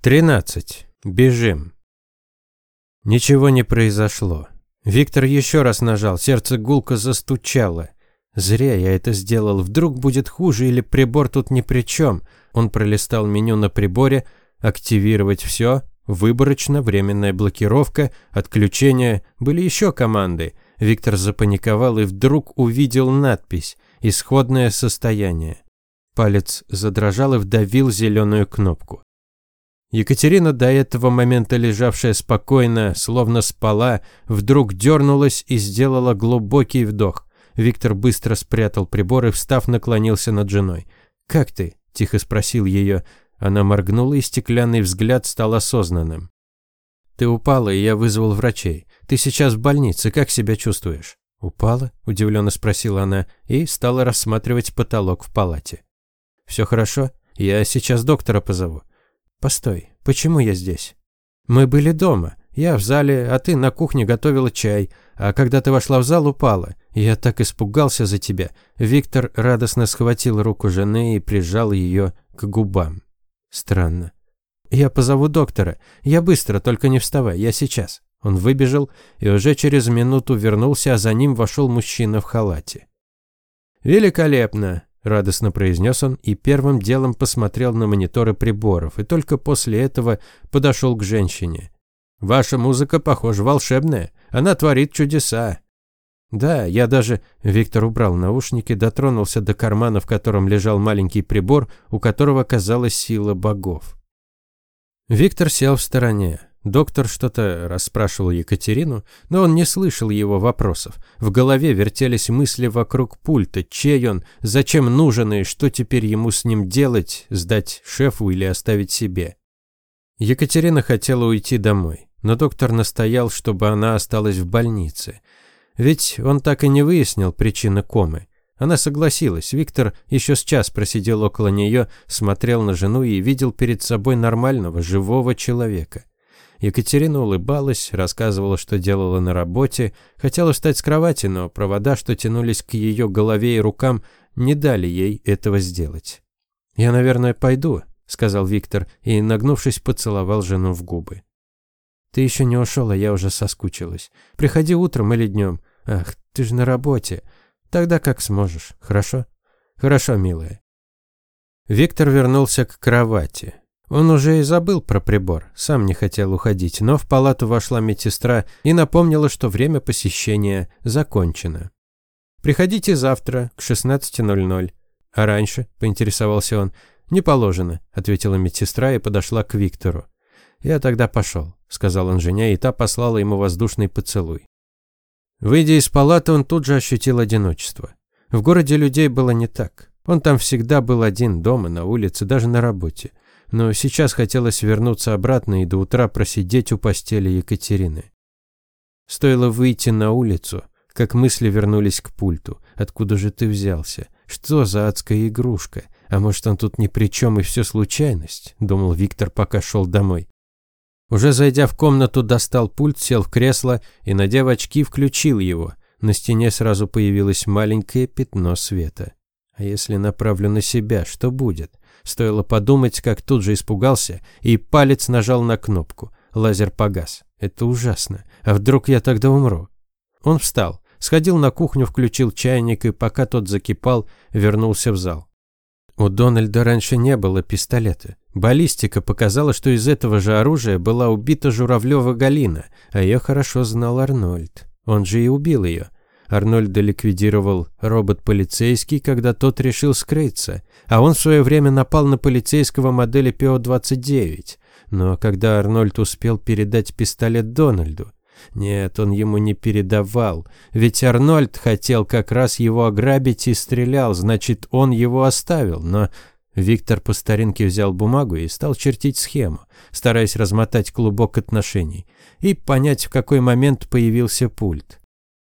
13. Бежим. Ничего не произошло. Виктор еще раз нажал, сердце гулко застучало. Зря я это сделал, вдруг будет хуже или прибор тут ни при чем. Он пролистал меню на приборе, активировать все, выборочно, временная блокировка, отключение, были еще команды. Виктор запаниковал и вдруг увидел надпись «Исходное состояние». Палец задрожал и вдавил зеленую кнопку. Екатерина, до этого момента лежавшая спокойно, словно спала, вдруг дернулась и сделала глубокий вдох. Виктор быстро спрятал прибор и, встав, наклонился над женой. «Как ты?» – тихо спросил ее. Она моргнула, и стеклянный взгляд стал осознанным. «Ты упала, и я вызвал врачей. Ты сейчас в больнице, как себя чувствуешь?» «Упала?» – удивленно спросила она и стала рассматривать потолок в палате. «Все хорошо? Я сейчас доктора позову». «Постой, почему я здесь?» «Мы были дома. Я в зале, а ты на кухне готовила чай. А когда ты вошла в зал, упала. Я так испугался за тебя». Виктор радостно схватил руку жены и прижал ее к губам. «Странно. Я позову доктора. Я быстро, только не вставай, я сейчас». Он выбежал и уже через минуту вернулся, а за ним вошел мужчина в халате. «Великолепно!» – радостно произнес он и первым делом посмотрел на мониторы приборов, и только после этого подошел к женщине. «Ваша музыка, похоже, волшебная. Она творит чудеса». «Да, я даже...» – Виктор убрал наушники, дотронулся до кармана, в котором лежал маленький прибор, у которого казалась сила богов. Виктор сел в стороне. Доктор что-то расспрашивал Екатерину, но он не слышал его вопросов. В голове вертелись мысли вокруг пульта, чей он, зачем нужен и что теперь ему с ним делать, сдать шефу или оставить себе. Екатерина хотела уйти домой, но доктор настоял, чтобы она осталась в больнице. Ведь он так и не выяснил причины комы. Она согласилась. Виктор еще с час просидел около нее, смотрел на жену и видел перед собой нормального, живого человека. Екатерина улыбалась, рассказывала, что делала на работе, хотела встать с кровати, но провода, что тянулись к ее голове и рукам, не дали ей этого сделать. «Я, наверное, пойду», – сказал Виктор и, нагнувшись, поцеловал жену в губы. «Ты еще не ушел, а я уже соскучилась. Приходи утром или днем. Ах, ты же на работе. Тогда как сможешь, хорошо?» «Хорошо, милая». Виктор вернулся к кровати. Он уже и забыл про прибор, сам не хотел уходить, но в палату вошла медсестра и напомнила, что время посещения закончено. «Приходите завтра к 16:00. «А раньше?» – поинтересовался он. «Не положено», – ответила медсестра и подошла к Виктору. «Я тогда пошел», – сказал он жене, и та послала ему воздушный поцелуй. Выйдя из палаты, он тут же ощутил одиночество. В городе людей было не так. Он там всегда был один, дома, на улице, даже на работе. Но сейчас хотелось вернуться обратно и до утра просидеть у постели Екатерины. Стоило выйти на улицу, как мысли вернулись к пульту. «Откуда же ты взялся? Что за адская игрушка? А может, он тут ни при чем и все случайность?» – думал Виктор, пока шел домой. Уже зайдя в комнату, достал пульт, сел в кресло и, надев очки, включил его. На стене сразу появилось маленькое пятно света. «А если направлю на себя, что будет?» Стоило подумать, как тут же испугался, и палец нажал на кнопку. Лазер погас. Это ужасно. А вдруг я тогда умру? Он встал, сходил на кухню, включил чайник и, пока тот закипал, вернулся в зал. У Дональда раньше не было пистолета. Баллистика показала, что из этого же оружия была убита Журавлева Галина, а ее хорошо знал Арнольд. Он же и убил ее. Арнольда ликвидировал робот-полицейский, когда тот решил скрыться, а он в свое время напал на полицейского модели ПО-29. Но когда Арнольд успел передать пистолет Дональду? Нет, он ему не передавал, ведь Арнольд хотел как раз его ограбить и стрелял, значит, он его оставил, но... Виктор по старинке взял бумагу и стал чертить схему, стараясь размотать клубок отношений и понять, в какой момент появился пульт.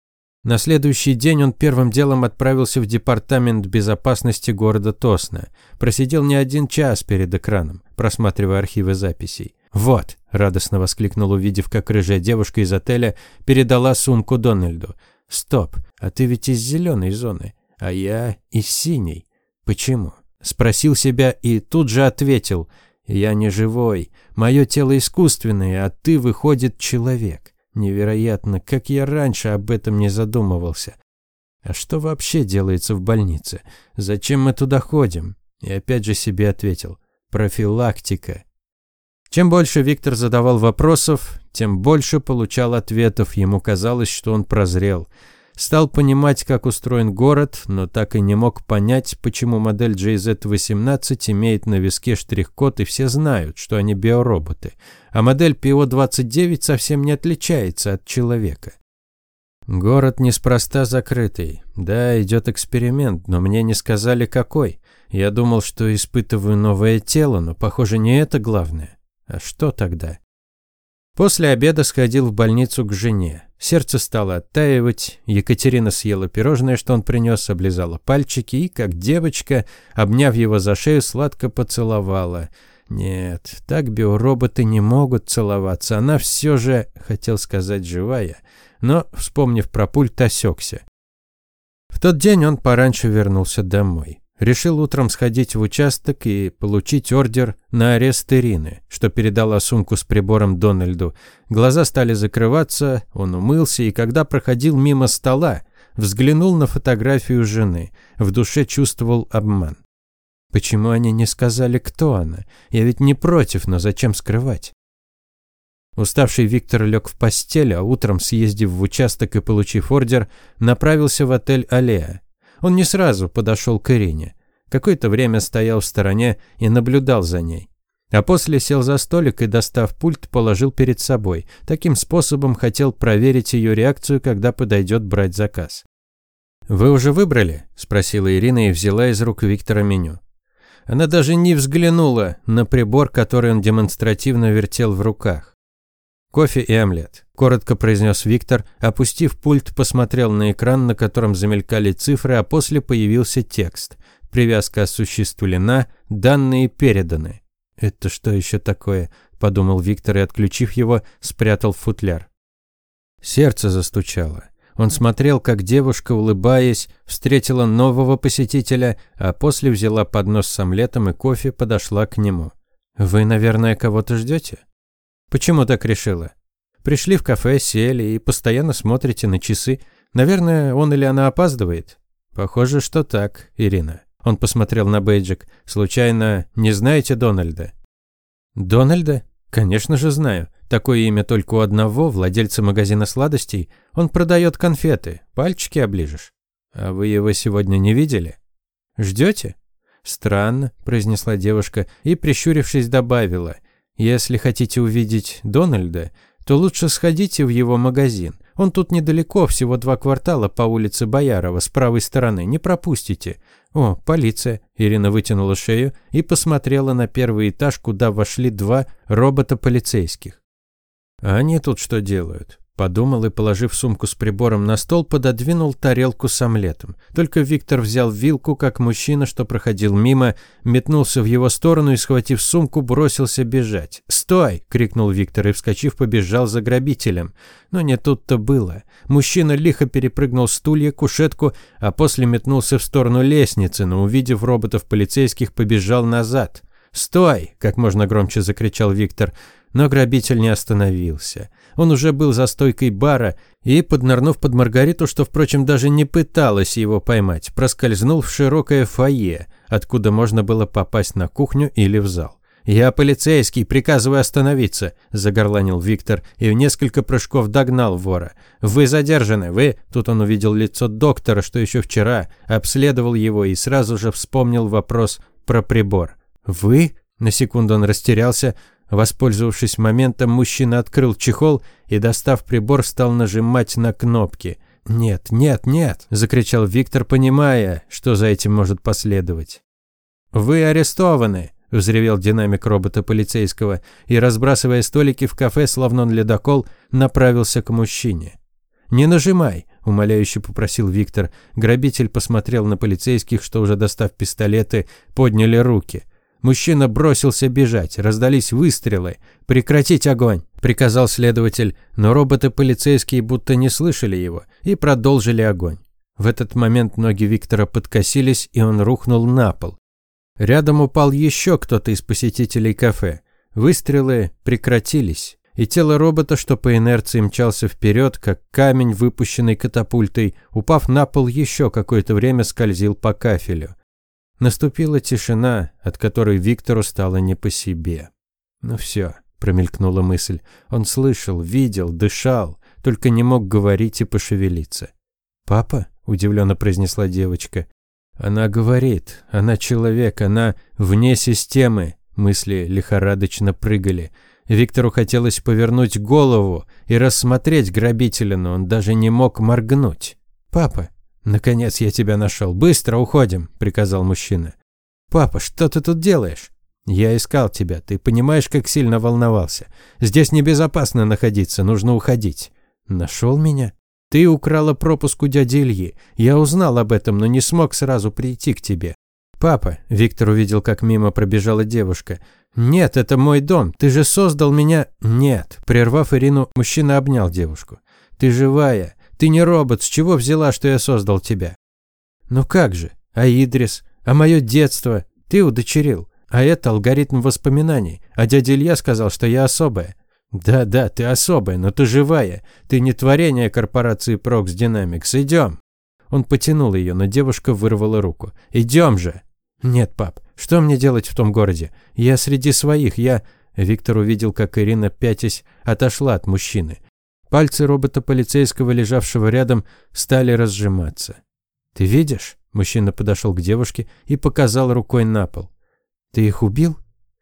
На следующий день он первым делом отправился в департамент безопасности города Тосно. Просидел не 1 час перед экраном, просматривая архивы записей. «Вот!» – радостно воскликнул, увидев, как рыжая девушка из отеля передала сумку Дональду. «Стоп, а ты ведь из зеленой зоны, а я из синей. Почему?» – спросил себя и тут же ответил. Я не живой. Мое тело искусственное, а ты, выходит, человек. Невероятно, как я раньше об этом не задумывался. А что вообще делается в больнице? Зачем мы туда ходим? И опять же себе ответил. Профилактика. Чем больше Виктор задавал вопросов, тем больше получал ответов. Ему казалось, что он прозрел. Стал понимать, как устроен город, но так и не мог понять, почему модель JZ-18 имеет на виске штрих-код, и все знают, что они биороботы, а модель PO-29 совсем не отличается от человека. Город неспроста закрытый. Да, идет эксперимент, но мне не сказали, какой. Я думал, что испытываю новое тело, но, похоже, не это главное. А что тогда? После обеда сходил в больницу к жене. Сердце стало оттаивать. Екатерина съела пирожное, что он принес, облизала пальчики и, как девочка, обняв его за шею, сладко поцеловала. Нет, так биороботы не могут целоваться. Она все же, хотел сказать, живая, но, вспомнив про пульт, осекся. В тот день он пораньше вернулся домой. Решил утром сходить в участок и получить ордер на арест Ирины, что передала сумку с прибором Дональду. Глаза стали закрываться, он умылся и, когда проходил мимо стола, взглянул на фотографию жены. В душе чувствовал обман. Почему они не сказали, кто она? Я ведь не против, но зачем скрывать? Уставший Виктор лег в постель, а утром, съездив в участок и получив ордер, направился в отель «Аллея». Он не сразу подошел к Ирине. Какое-то время стоял в стороне и наблюдал за ней. А после сел за столик и, достав пульт, положил перед собой. Таким способом хотел проверить ее реакцию, когда подойдет брать заказ. «Вы уже выбрали?» – спросила Ирина и взяла из рук Виктора меню. Она даже не взглянула на прибор, который он демонстративно вертел в руках. «Кофе и омлет», – коротко произнес Виктор, опустив пульт, посмотрел на экран, на котором замелькали цифры, а после появился текст. Привязка осуществлена, данные переданы. «Это что еще такое?» – подумал Виктор и, отключив его, спрятал в футляр. Сердце застучало. Он смотрел, как девушка, улыбаясь, встретила нового посетителя, а после взяла поднос с омлетом и кофе, подошла к нему. «Вы, наверное, кого-то ждете?» «Почему так решила?» «Пришли в кафе, сели и постоянно смотрите на часы. Наверное, он или она опаздывает?» «Похоже, что так, Ирина». Он посмотрел на бейджик. «Случайно не знаете Дональда?» «Дональда? Конечно же знаю. Такое имя только у одного, владельца магазина сладостей. Он продает конфеты. Пальчики оближешь. А вы его сегодня не видели? Ждете?» «Странно», – произнесла девушка и, прищурившись, добавила. «Если хотите увидеть Дональда, то лучше сходите в его магазин. Он тут недалеко, всего 2 квартала по улице Боярова, с правой стороны. Не пропустите». «О, полиция!» Ирина вытянула шею и посмотрела на первый этаж, куда вошли 2 робота полицейских. «А они тут что делают?» Подумал и, положив сумку с прибором на стол, пододвинул тарелку с омлетом. Только Виктор взял вилку, как мужчина, что проходил мимо, метнулся в его сторону и, схватив сумку, бросился бежать. «Стой!» – крикнул Виктор и, вскочив, побежал за грабителем. Но не тут-то было. Мужчина лихо перепрыгнул стулья, кушетку, а после метнулся в сторону лестницы, но, увидев роботов полицейских, побежал назад. «Стой!» – как можно громче закричал Виктор. Но грабитель не остановился. Он уже был за стойкой бара и, поднырнув под Маргариту, что, впрочем, даже не пыталась его поймать, проскользнул в широкое фойе, откуда можно было попасть на кухню или в зал. «Я полицейский, приказываю остановиться», – загорланил Виктор и в несколько прыжков догнал вора. «Вы задержаны, вы...» – тут он увидел лицо доктора, что еще вчера обследовал его и сразу же вспомнил вопрос про прибор. «Вы?» – на секунду он растерялся. Воспользовавшись моментом, мужчина открыл чехол и, достав прибор, стал нажимать на кнопки. «Нет, нет, нет!» – закричал Виктор, понимая, что за этим может последовать. «Вы арестованы!» – взревел динамик робота полицейского и, разбрасывая столики в кафе, словно он ледокол, направился к мужчине. «Не нажимай!» – умоляюще попросил Виктор. Грабитель посмотрел на полицейских, что, уже достав пистолеты, подняли руки. Мужчина бросился бежать, раздались выстрелы. «Прекратить огонь!» – приказал следователь, но роботы полицейские будто не слышали его и продолжили огонь. В этот момент ноги Виктора подкосились, и он рухнул на пол. Рядом упал еще кто-то из посетителей кафе. Выстрелы прекратились, и тело робота, что по инерции мчался вперед, как камень, выпущенный катапультой, упав на пол, еще какое-то время скользил по кафелю. Наступила тишина, от которой Виктору стало не по себе. «Ну все», – промелькнула мысль. Он слышал, видел, дышал, только не мог говорить и пошевелиться. «Папа?» – удивленно произнесла девочка. «Она говорит, она человек, она вне системы». Мысли лихорадочно прыгали. Виктору хотелось повернуть голову и рассмотреть грабителя, но он даже не мог моргнуть. «Папа, наконец я тебя нашел. Быстро уходим», – приказал мужчина. «Папа, что ты тут делаешь?» «Я искал тебя. Ты понимаешь, как сильно волновался? Здесь небезопасно находиться, нужно уходить». «Нашел меня?» «Ты украла пропуск у дяди Ильи. Я узнал об этом, но не смог сразу прийти к тебе». «Папа», – Виктор увидел, как мимо пробежала девушка. «Нет, это мой дом. Ты же создал меня...» «Нет». Прервав Ирину, мужчина обнял девушку. «Ты живая. Ты не робот. С чего взяла, что я создал тебя?» «Ну как же? А Идрис? А мое детство? Ты удочерил. А это алгоритм воспоминаний. А дядя Илья сказал, что я особая». «Да, ты особая, но ты живая. Ты не творение корпорации Prox Dynamics. Идем». Он потянул ее, но девушка вырвала руку. «Идем же». «Нет, пап, что мне делать в том городе? Я среди своих, Виктор увидел, как Ирина, пятясь, отошла от мужчины. Пальцы робота-полицейского, лежавшего рядом, стали разжиматься. «Ты видишь?» – мужчина подошел к девушке и показал рукой на пол. «Ты их убил?»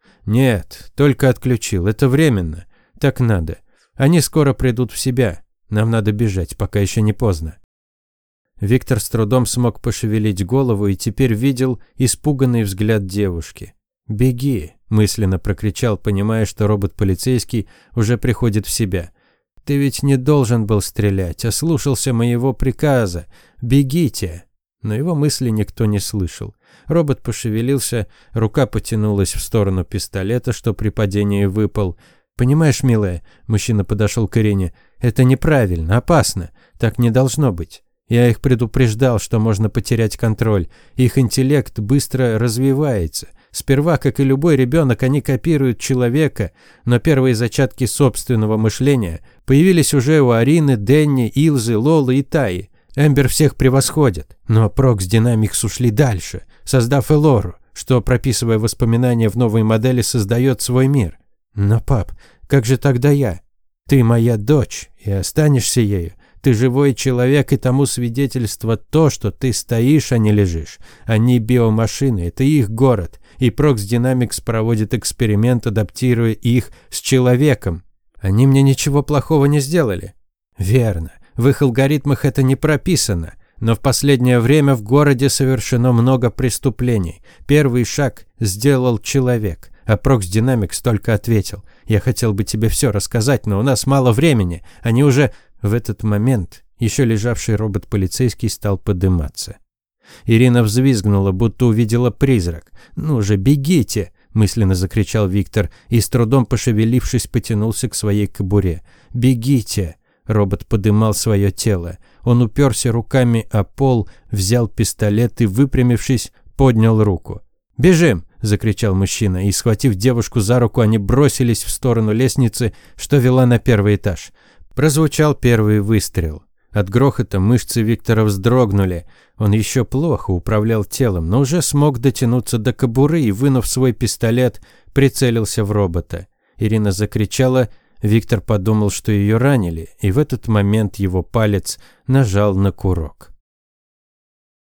«Нет, только отключил. Это временно. Так надо. Они скоро придут в себя. Нам надо бежать, пока еще не поздно». Виктор с трудом смог пошевелить голову и теперь видел испуганный взгляд девушки. «Беги!» – мысленно прокричал, понимая, что робот-полицейский уже приходит в себя. «Ты ведь не должен был стрелять, а слушался моего приказа. Бегите!» Но его мысли никто не слышал. Робот пошевелился, рука потянулась в сторону пистолета, что при падении выпал. «Понимаешь, милая?» – мужчина подошел к Ирине. «Это неправильно, опасно. Так не должно быть. Я их предупреждал, что можно потерять контроль. Их интеллект быстро развивается. Сперва, как и любой ребенок, они копируют человека, но первые зачатки собственного мышления появились уже у Арины, Дэнни, Илзы, Лолы и Таи. Эмбер всех превосходит, но Prox Dynamics ушли дальше, создав Элору, что, прописывая воспоминания в новой модели, создает свой мир. Но, пап, как же тогда я? Ты моя дочь и останешься ею. Ты живой человек, и тому свидетельство то, что ты стоишь, а не лежишь. Они биомашины, это их город, и Prox Dynamics проводит эксперимент, адаптируя их с человеком. Они мне ничего плохого не сделали. Верно, в их алгоритмах это не прописано, но в последнее время в городе совершено много преступлений. Первый шаг сделал человек, а Prox Dynamics только ответил. Я хотел бы тебе все рассказать, но у нас мало времени, они уже... В этот момент еще лежавший робот-полицейский стал подниматься. Ирина взвизгнула, будто увидела призрак. «Ну же, бегите!» – мысленно закричал Виктор и, с трудом пошевелившись, потянулся к своей кобуре. «Бегите!» – робот подымал свое тело. Он уперся руками о пол, взял пистолет и, выпрямившись, поднял руку. «Бежим!» – закричал мужчина, и, схватив девушку за руку, они бросились в сторону лестницы, что вела на первый этаж. Прозвучал первый выстрел. От грохота мышцы Виктора вздрогнули. Он еще плохо управлял телом, но уже смог дотянуться до кобуры и, вынув свой пистолет, прицелился в робота. Ирина закричала. Виктор подумал, что ее ранили, и в этот момент его палец нажал на курок.